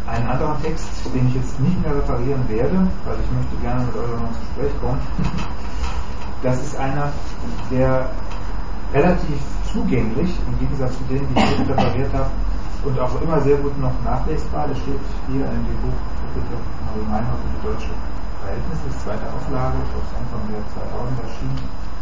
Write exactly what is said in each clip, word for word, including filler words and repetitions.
einen anderen Text, den ich jetzt nicht mehr referieren werde, weil ich möchte gerne mit euch noch ins Gespräch kommen. Das ist einer, der relativ zugänglich, im Gegensatz zu denen, die ich referiert habe, und auch immer sehr gut noch nachlesbar. Der steht hier in dem Buch Marie Meinhof und die deutsche Verhältnisse, das ist die zweite Auflage, ich glaube, Anfang der zweitausend erschienen.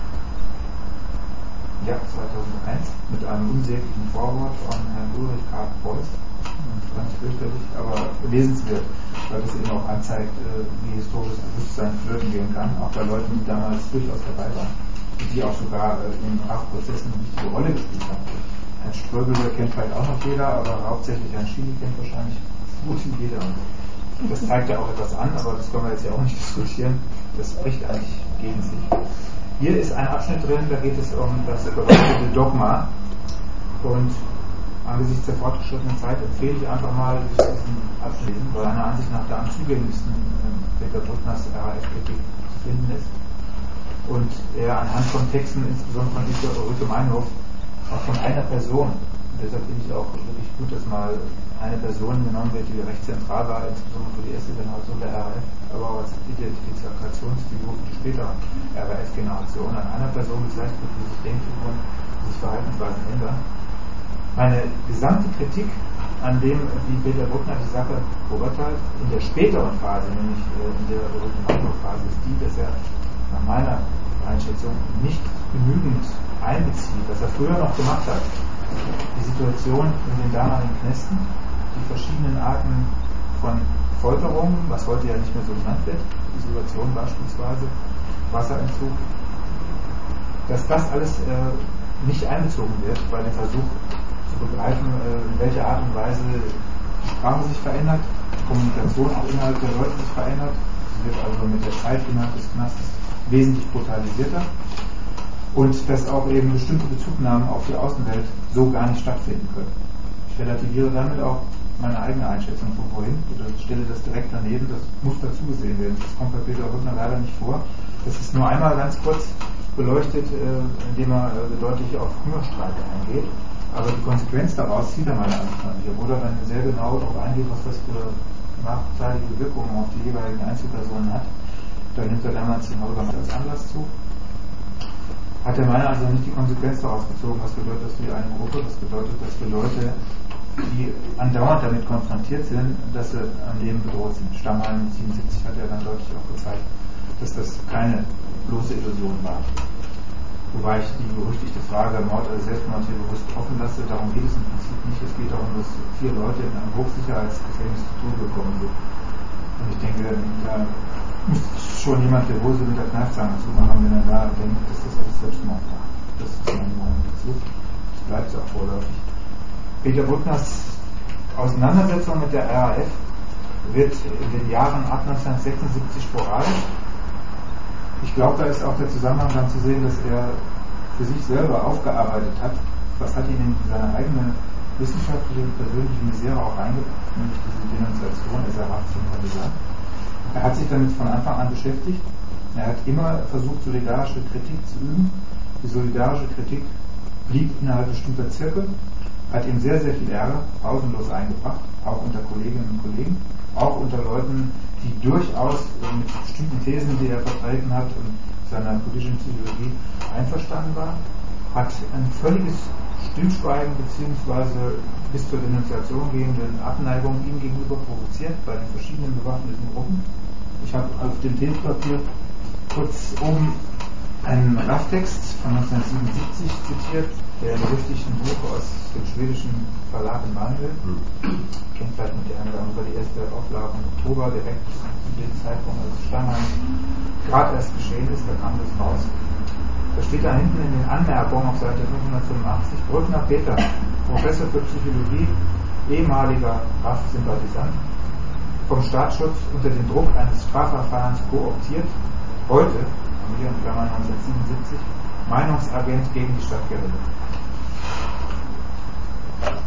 Ja, zweitausendeins, mit einem unsäglichen Vorwort von Herrn Ulrich K. Preuß. Ganz fürchterlich, aber lesenswert, weil das eben auch anzeigt, wie historisches Bewusstsein flöten gehen kann, auch bei Leuten, die damals durchaus dabei waren, die auch sogar in R A F-Prozessen eine wichtige Rolle gespielt haben. Herrn Ströbel kennt vielleicht auch noch jeder, aber hauptsächlich Herrn Schiele kennt wahrscheinlich gut jeder. Das zeigt ja auch etwas an, aber das können wir jetzt ja auch nicht diskutieren. Das spricht eigentlich gegen sich. Hier ist ein Abschnitt drin, da geht es um das bewahrte Dogma. Und angesichts der fortgeschrittenen Zeit empfehle ich einfach mal, diesen Abschnitt, weil meiner Ansicht nach der am zugänglichsten Peter Bruckners R A F-Kritik zu finden ist. Und er anhand von Texten, insbesondere von Ulrike Meinhof, auch von einer Person, und deshalb finde ich auch wirklich gut, dass mal eine Person genommen wird, die recht zentral war, insbesondere für die erste Generation der R A F, aber auch als Identifikationsfigur für die spätere R A F-Generation, an einer Person gezeigt wird, wie sich Denkfiguren, wie sich Verhaltensweisen ändern. Meine gesamte Kritik an dem, wie Peter Bruckner die Sache beurteilt, in der späteren Phase, nämlich in der Phase, ist die, dass er nach meiner Einschätzung nicht genügend einbezieht, was er früher noch gemacht hat. Die Situation in den damaligen Knästen, die verschiedenen Arten von Folterungen, was heute ja nicht mehr so genannt wird, Isolation beispielsweise, Wasserentzug, dass das alles äh, nicht einbezogen wird bei dem Versuch zu begreifen, äh, in welcher Art und Weise die Sprache sich verändert, die Kommunikation auch innerhalb der Leute sich verändert. Sie wird also mit der Zeit innerhalb des Knastes wesentlich brutalisierter und dass auch eben bestimmte Bezugnahmen auf die Außenwelt so gar nicht stattfinden können. Ich relativiere damit auch meine eigene Einschätzung von vorhin oder stelle das direkt daneben, das muss dazu gesehen werden. Das kommt bei Peter Bruckner leider nicht vor. Das ist nur einmal ganz kurz beleuchtet, indem er deutlich auf Hungerstreik eingeht. Aber die Konsequenz daraus zieht er meiner Ansicht nach nicht, obwohl er dann sehr genau darauf eingeht, was das für nachteilige Wirkungen auf die jeweiligen Einzelpersonen hat. Da nimmt er damals den Holocaust als Anlass zu. Hat er meiner Ansicht nach nicht die Konsequenz daraus gezogen, was bedeutet das für eine Gruppe, das bedeutet das für Leute, die andauernd damit konfrontiert sind, dass sie am Leben bedroht sind. Stammheim siebenundsiebzig hat er dann deutlich auch gezeigt, dass das keine bloße Illusion war. Wobei ich die berüchtigte Frage Mord oder Selbstmord hier bewusst offen lasse, darum geht es im Prinzip nicht. Es geht darum, dass vier Leute in einem Hochsicherheitsgefängnis zu Tode gekommen sind. Und ich denke, da muss schon jemand der Hose mit der Kneifzange zumachen, wenn er da denkt, dass das alles Selbstmord war. Das ist meine Meinung dazu. Das bleibt so auch vorläufig. Peter Bruckners Auseinandersetzung mit der R A F wird in den Jahren ab neunzehnhundertsechsundsiebzig sporadisch. Ich glaube, da ist auch der Zusammenhang dann zu sehen, dass er für sich selber aufgearbeitet hat, was hat ihn in seine eigene wissenschaftliche und persönliche Misere auch eingebracht, nämlich diese Denunziation des erwachsenen Kandidaten. Er hat sich damit von Anfang an beschäftigt. Er hat immer versucht, solidarische Kritik zu üben. Die solidarische Kritik blieb innerhalb bestimmter Zirkel, hat ihm sehr, sehr viel Ärger pausenlos eingebracht, auch unter Kolleginnen und Kollegen, auch unter Leuten, die durchaus mit bestimmten Thesen, die er vertreten hat und seiner politischen Psychologie einverstanden war, hat ein völliges Stillschweigen bzw. bis zur Denunziation gehende Abneigung ihm gegenüber provoziert bei den verschiedenen bewaffneten Gruppen. Ich habe auf dem Thesenpapier kurz oben einen R A F-Text von neunzehnhundertsiebenundsiebzig zitiert, der berüchtigten Buch aus dem schwedischen Verlag in Malmö. Mhm. Kennt vielleicht mit der einen oder andere die erste Auflage im Oktober, direkt zu dem Zeitpunkt, als Stammheim gerade erst geschehen ist, da kam das raus. Da steht da hinten in den Anmerkungen auf Seite fünfhundertfünfundachtzig, Bruckner Peter, Professor für Psychologie, ehemaliger R A F-Sympathisant, vom Staatsschutz unter dem Druck eines Strafverfahrens kooptiert, heute, hier in Klammern neunzehnhundertsiebenundsiebzig, Meinungsagent gegen die Stadtgerichte.